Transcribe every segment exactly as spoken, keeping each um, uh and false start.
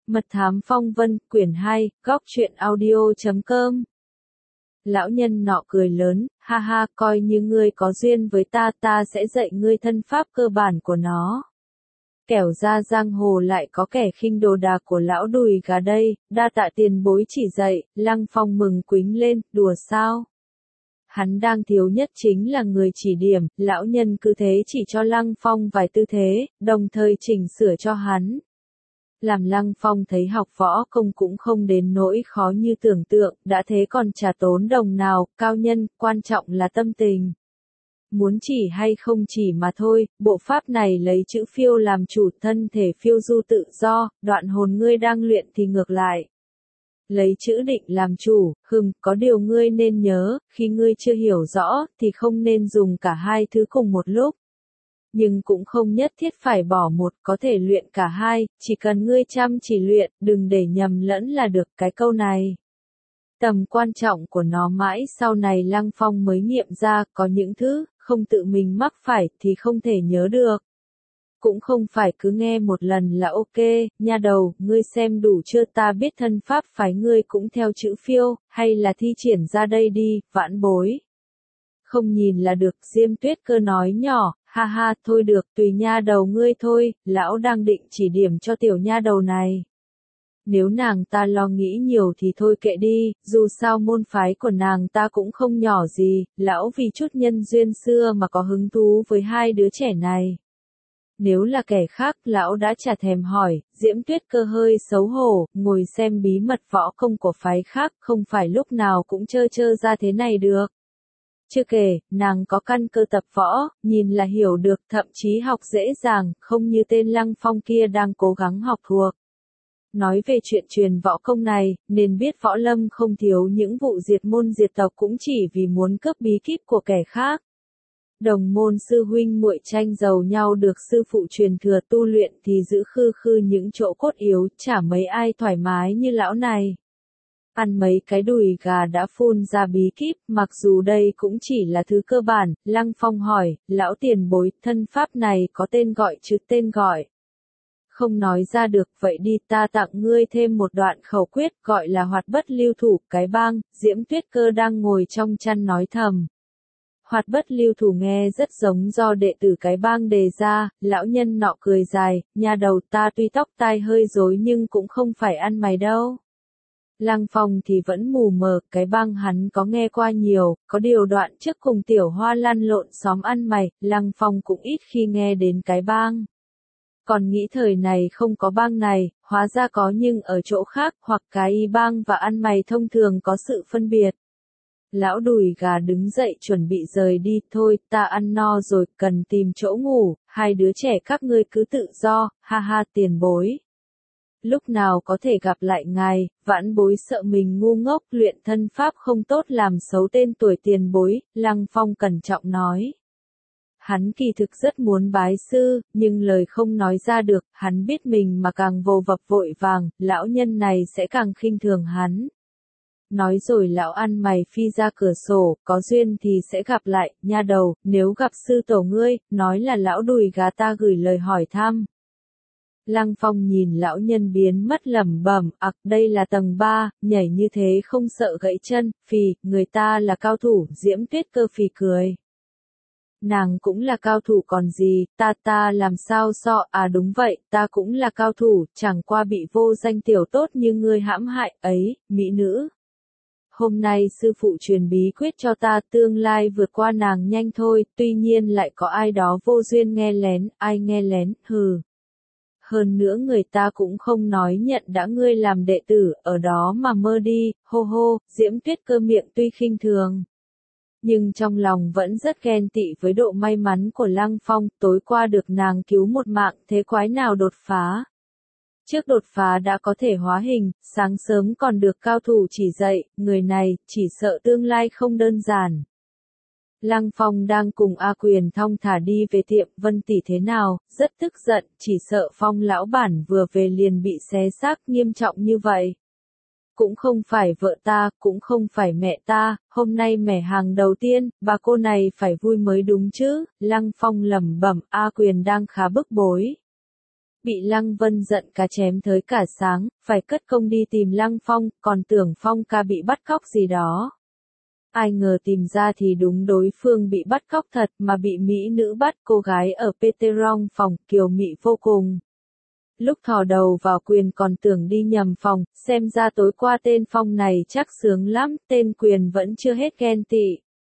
Mật thám phong vân, quyển hai, góc truyện audio chấm com. Lão nhân nọ cười lớn, ha ha, coi như ngươi có duyên với ta, ta sẽ dạy ngươi thân pháp cơ bản của nó. Kẻo ra giang hồ lại có kẻ khinh đồ đạc của lão đùi gà đây, đa tạ tiền bối chỉ dạy. Lăng Phong mừng quính lên, đùa sao? Hắn đang thiếu nhất chính là người chỉ điểm, lão nhân cứ thế chỉ cho Lăng Phong vài tư thế, đồng thời chỉnh sửa cho hắn. Làm Lăng Phong thấy học võ công cũng không đến nỗi khó như tưởng tượng, đã thế còn chả tốn đồng nào, cao nhân, quan trọng là tâm tình. Muốn chỉ hay không chỉ mà thôi, bộ pháp này lấy chữ phiêu làm chủ, thân thể phiêu du tự do, đoạn hồn ngươi đang luyện thì ngược lại. Lấy chữ định làm chủ, hừm, có điều ngươi nên nhớ, khi ngươi chưa hiểu rõ, thì không nên dùng cả hai thứ cùng một lúc. Nhưng cũng không nhất thiết phải bỏ một, có thể luyện cả hai, chỉ cần ngươi chăm chỉ luyện, đừng để nhầm lẫn là được. Cái câu này. Tầm quan trọng của nó mãi sau này Lăng Phong mới nghiệm ra, có những thứ, không tự mình mắc phải, thì không thể nhớ được. Cũng không phải cứ nghe một lần là ok, nha đầu, ngươi xem đủ chưa, ta biết thân pháp phái ngươi cũng theo chữ phiêu, hay là thi triển ra đây đi, vãn bối. Không nhìn là được, Diêm Tuyết Cơ nói nhỏ, ha ha, thôi được, tùy nha đầu ngươi thôi, lão đang định chỉ điểm cho tiểu nha đầu này. Nếu nàng ta lo nghĩ nhiều thì thôi kệ đi, dù sao môn phái của nàng ta cũng không nhỏ gì, lão vì chút nhân duyên xưa mà có hứng thú với hai đứa trẻ này. Nếu là kẻ khác, lão đã chả thèm hỏi. Diễm Tuyết Cơ hơi xấu hổ, ngồi xem bí mật võ công của phái khác, không phải lúc nào cũng trơ trơ ra thế này được. Chưa kể, nàng có căn cơ tập võ, nhìn là hiểu được, thậm chí học dễ dàng, không như tên Lăng Phong kia đang cố gắng học thuộc. Nói về chuyện truyền võ công này, nên biết võ lâm không thiếu những vụ diệt môn diệt tộc cũng chỉ vì muốn cướp bí kíp của kẻ khác. Đồng môn sư huynh muội tranh giàu nhau được sư phụ truyền thừa tu luyện thì giữ khư khư những chỗ cốt yếu, chả mấy ai thoải mái như lão này. Ăn mấy cái đùi gà đã phun ra bí kíp, mặc dù đây cũng chỉ là thứ cơ bản. Lăng Phong hỏi, lão tiền bối, thân pháp này có tên gọi chứ? Tên gọi không nói ra được, vậy đi, ta tặng ngươi thêm một đoạn khẩu quyết, gọi là hoạt bất lưu thủ. Cái bang. Diễm Tuyết Cơ đang ngồi trong chăn nói thầm. Hoạt bất lưu thủ nghe rất giống do đệ tử cái bang đề ra. Lão nhân nọ cười dài, nha đầu, ta tuy tóc tai hơi rối nhưng cũng không phải ăn mày đâu. Lăng Phong thì vẫn mù mờ, cái bang hắn có nghe qua nhiều, có điều đoạn trước cùng Tiểu Hoa lăn lộn xóm ăn mày, Lăng Phong cũng ít khi nghe đến cái bang. Còn nghĩ thời này không có bang này, hóa ra có nhưng ở chỗ khác, hoặc cái y bang và ăn mày thông thường có sự phân biệt. Lão đùi gà đứng dậy chuẩn bị rời đi, thôi, ta ăn no rồi, cần tìm chỗ ngủ, hai đứa trẻ các ngươi cứ tự do, ha ha, tiền bối. Lúc nào có thể gặp lại ngài, vãn bối sợ mình ngu ngốc, luyện thân pháp không tốt làm xấu tên tuổi tiền bối. Lăng Phong cẩn trọng nói. Hắn kỳ thực rất muốn bái sư, nhưng lời không nói ra được, hắn biết mình mà càng vồ vập vội vàng, lão nhân này sẽ càng khinh thường hắn. Nói rồi lão ăn mày phi ra cửa sổ, có duyên thì sẽ gặp lại, nha đầu, nếu gặp sư tổ ngươi, nói là lão đùi gà ta gửi lời hỏi thăm. Lăng Phong nhìn lão nhân biến mất lẩm bẩm, ặc, đây là tầng ba, nhảy như thế không sợ gãy chân, phì, người ta là cao thủ. Diễm Tuyết Cơ phì cười. Nàng cũng là cao thủ còn gì, ta ta làm sao so, à đúng vậy, ta cũng là cao thủ, chẳng qua bị vô danh tiểu tốt như ngươi hãm hại, ấy, mỹ nữ. Hôm nay sư phụ truyền bí quyết cho ta, tương lai vượt qua nàng nhanh thôi, tuy nhiên lại có ai đó vô duyên nghe lén, ai nghe lén, hừ. Hơn nữa người ta cũng không nói nhận đã ngươi làm đệ tử, ở đó mà mơ đi, hô hô. Diễm Tuyết Cơ miệng tuy khinh thường, nhưng trong lòng vẫn rất ghen tị với độ may mắn của Lăng Phong, tối qua được nàng cứu một mạng, thế quái nào đột phá. Trước đột phá đã có thể hóa hình, sáng sớm còn được cao thủ chỉ dạy, người này, chỉ sợ tương lai không đơn giản. Lăng Phong đang cùng A Quyền thong thả đi về tiệm, Vân tỷ thế nào, rất tức giận, chỉ sợ Phong lão bản vừa về liền bị xé xác nghiêm trọng như vậy. Cũng không phải vợ ta, cũng không phải mẹ ta, hôm nay mẻ hàng đầu tiên, bà cô này phải vui mới đúng chứ. Lăng Phong lẩm bẩm, A Quyền đang khá bức bối. Bị Lăng Vân giận cá chém tới cả sáng, phải cất công đi tìm Lăng Phong, còn tưởng Phong ca bị bắt cóc gì đó. Ai ngờ tìm ra thì đúng đối phương bị bắt cóc thật mà bị mỹ nữ bắt, cô gái ở Peterong phòng, kiều mị vô cùng. Lúc thò đầu vào Quyền còn tưởng đi nhầm phòng, xem ra tối qua tên Phong này chắc sướng lắm, tên Quyền vẫn chưa hết ghen tị.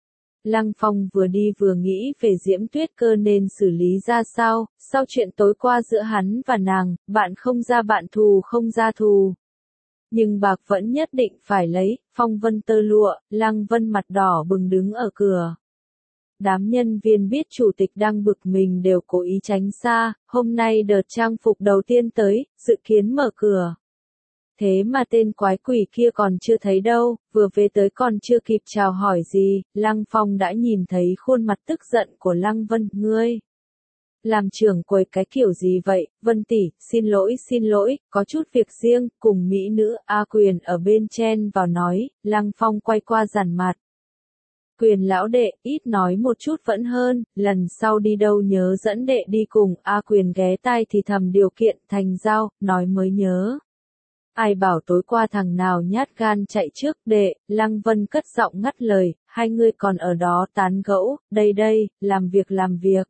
Lăng Phong vừa đi vừa nghĩ về Diễm Tuyết Cơ nên xử lý ra sao, sau chuyện tối qua giữa hắn và nàng, bạn không ra bạn thù không ra thù. Nhưng bạc vẫn nhất định phải lấy, phong vân tơ lụa, Lăng Vân mặt đỏ bừng đứng ở cửa. Đám nhân viên biết chủ tịch đang bực mình đều cố ý tránh xa, hôm nay đợt trang phục đầu tiên tới, dự kiến mở cửa. Thế mà tên quái quỷ kia còn chưa thấy đâu, vừa về tới còn chưa kịp chào hỏi gì, Lăng Phong đã nhìn thấy khuôn mặt tức giận của Lăng Vân, ngươi. Làm trưởng quầy cái kiểu gì vậy, Vân tỷ, xin lỗi xin lỗi, có chút việc riêng, cùng mỹ nữ A Quyền ở bên chen vào nói, Lăng Phong quay qua giản mặt. Quyền lão đệ, ít nói một chút vẫn hơn, lần sau đi đâu nhớ dẫn đệ đi cùng, A Quyền ghé tai thì thầm điều kiện thành giao, nói mới nhớ. Ai bảo tối qua thằng nào nhát gan chạy trước đệ, Lăng Vân cất giọng ngắt lời, hai người còn ở đó tán gẫu, đây đây, làm việc làm việc.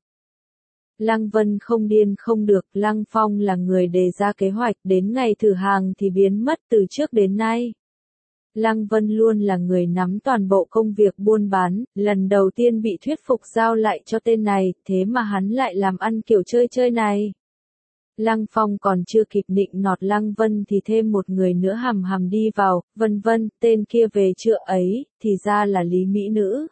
Lăng Vân không điên không được, Lăng Phong là người đề ra kế hoạch, đến ngày thử hàng thì biến mất từ trước đến nay. Lăng Vân luôn là người nắm toàn bộ công việc buôn bán, lần đầu tiên bị thuyết phục giao lại cho tên này, thế mà hắn lại làm ăn kiểu chơi chơi này. Lăng Phong còn chưa kịp nịnh nọt Lăng Vân thì thêm một người nữa hầm hầm đi vào, vân vân, tên kia về chưa ấy, thì ra là Lý Mỹ Nữ.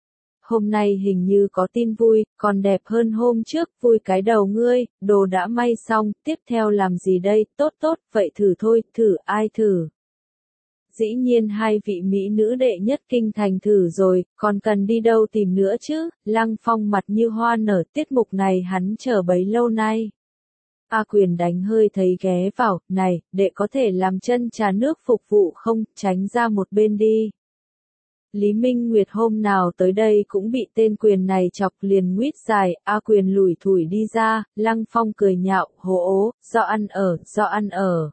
Hôm nay hình như có tin vui, còn đẹp hơn hôm trước, vui cái đầu ngươi, đồ đã may xong, tiếp theo làm gì đây, tốt tốt, vậy thử thôi, thử ai thử. Dĩ nhiên hai vị mỹ nữ đệ nhất kinh thành thử rồi, còn cần đi đâu tìm nữa chứ, Lăng Phong mặt như hoa nở, tiết mục này hắn chờ bấy lâu nay. A Quyền đánh hơi thấy ghé vào, này, đệ có thể làm chân trà nước phục vụ không, tránh ra một bên đi. Lý Minh Nguyệt hôm nào tới đây cũng bị tên Quyền này chọc liền nguyết dài, A Quyền lủi thủi đi ra, Lăng Phong cười nhạo, hố ố, do ăn ở, do ăn ở.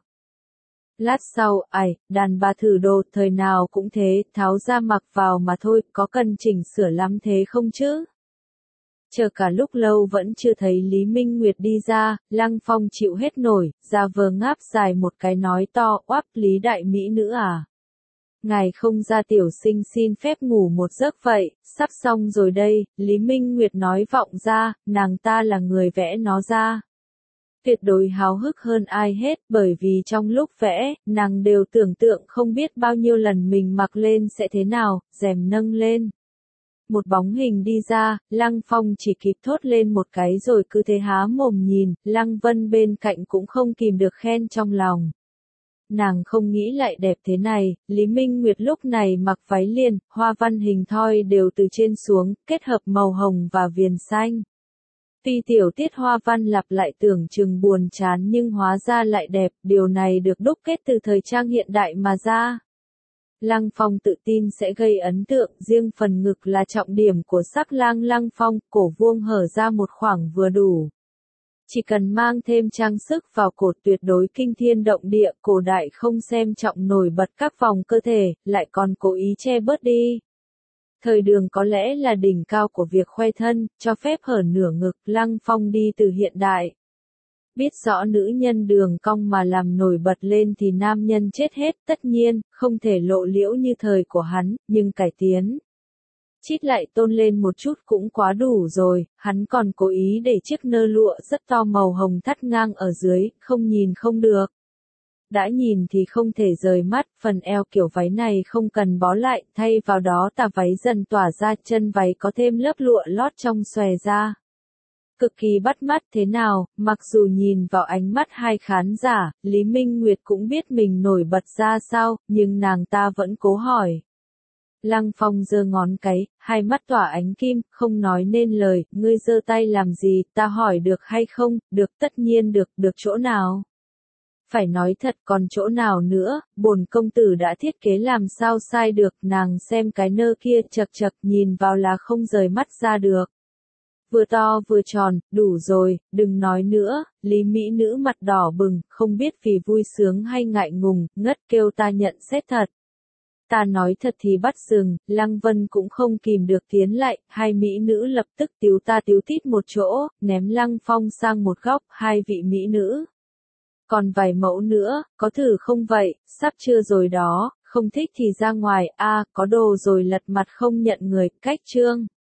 Lát sau, ai, đàn bà thử đồ, thời nào cũng thế, tháo ra mặc vào mà thôi, có cần chỉnh sửa lắm thế không chứ? Chờ cả lúc lâu vẫn chưa thấy Lý Minh Nguyệt đi ra, Lăng Phong chịu hết nổi, ra vờ ngáp dài một cái nói to, oáp Lý đại mỹ nữ à. Ngài không ra tiểu sinh xin phép ngủ một giấc vậy, sắp xong rồi đây, Lý Minh Nguyệt nói vọng ra, nàng ta là người vẽ nó ra. Tuyệt đối háo hức hơn ai hết, bởi vì trong lúc vẽ, nàng đều tưởng tượng không biết bao nhiêu lần mình mặc lên sẽ thế nào, rèm nâng lên. Một bóng hình đi ra, Lăng Phong chỉ kịp thốt lên một cái rồi cứ thế há mồm nhìn, Lăng Vân bên cạnh cũng không kìm được khen trong lòng. Nàng không nghĩ lại đẹp thế này, Lý Minh Nguyệt lúc này mặc váy liền, hoa văn hình thoi đều từ trên xuống, kết hợp màu hồng và viền xanh. Tuy tiểu tiết hoa văn lặp lại tưởng chừng buồn chán nhưng hóa ra lại đẹp, điều này được đúc kết từ thời trang hiện đại mà ra. Lăng Phong tự tin sẽ gây ấn tượng, riêng phần ngực là trọng điểm của sắc lang Lăng Phong, cổ vuông hở ra một khoảng vừa đủ. Chỉ cần mang thêm trang sức vào cổ tuyệt đối kinh thiên động địa, cổ đại không xem trọng nổi bật các vòng cơ thể, lại còn cố ý che bớt đi. Thời Đường có lẽ là đỉnh cao của việc khoe thân, cho phép hở nửa ngực, Lăng Phong đi từ hiện đại. Biết rõ nữ nhân đường cong mà làm nổi bật lên thì nam nhân chết hết, tất nhiên, không thể lộ liễu như thời của hắn, nhưng cải tiến. Chít lại tôn lên một chút cũng quá đủ rồi, hắn còn cố ý để chiếc nơ lụa rất to màu hồng thắt ngang ở dưới, không nhìn không được. Đã nhìn thì không thể rời mắt, phần eo kiểu váy này không cần bó lại, thay vào đó tà váy dần tỏa ra, chân váy có thêm lớp lụa lót trong xòe ra. Cực kỳ bắt mắt thế nào, mặc dù nhìn vào ánh mắt hai khán giả, Lý Minh Nguyệt cũng biết mình nổi bật ra sao, nhưng nàng ta vẫn cố hỏi. Lăng Phong giơ ngón cái, hai mắt tỏa ánh kim, không nói nên lời, ngươi giơ tay làm gì, ta hỏi được hay không, được tất nhiên được, được chỗ nào? Phải nói thật còn chỗ nào nữa, bổn công tử đã thiết kế làm sao sai được, nàng xem cái nơ kia chật chật nhìn vào là không rời mắt ra được. vừa to vừa tròn, đủ rồi, đừng nói nữa, Lý Mỹ Nữ mặt đỏ bừng, không biết vì vui sướng hay ngại ngùng, ngất kêu ta nhận xét thật. Ta nói thật thì bắt dừng, Lăng Vân cũng không kìm được tiến lại, hai mỹ nữ lập tức tíu ta tíu tít một chỗ, ném Lăng Phong sang một góc, hai vị mỹ nữ. Còn vài mẫu nữa, có thử không vậy, sắp chưa rồi đó, không thích thì ra ngoài, a có đồ rồi lật mặt không nhận người, cách chương.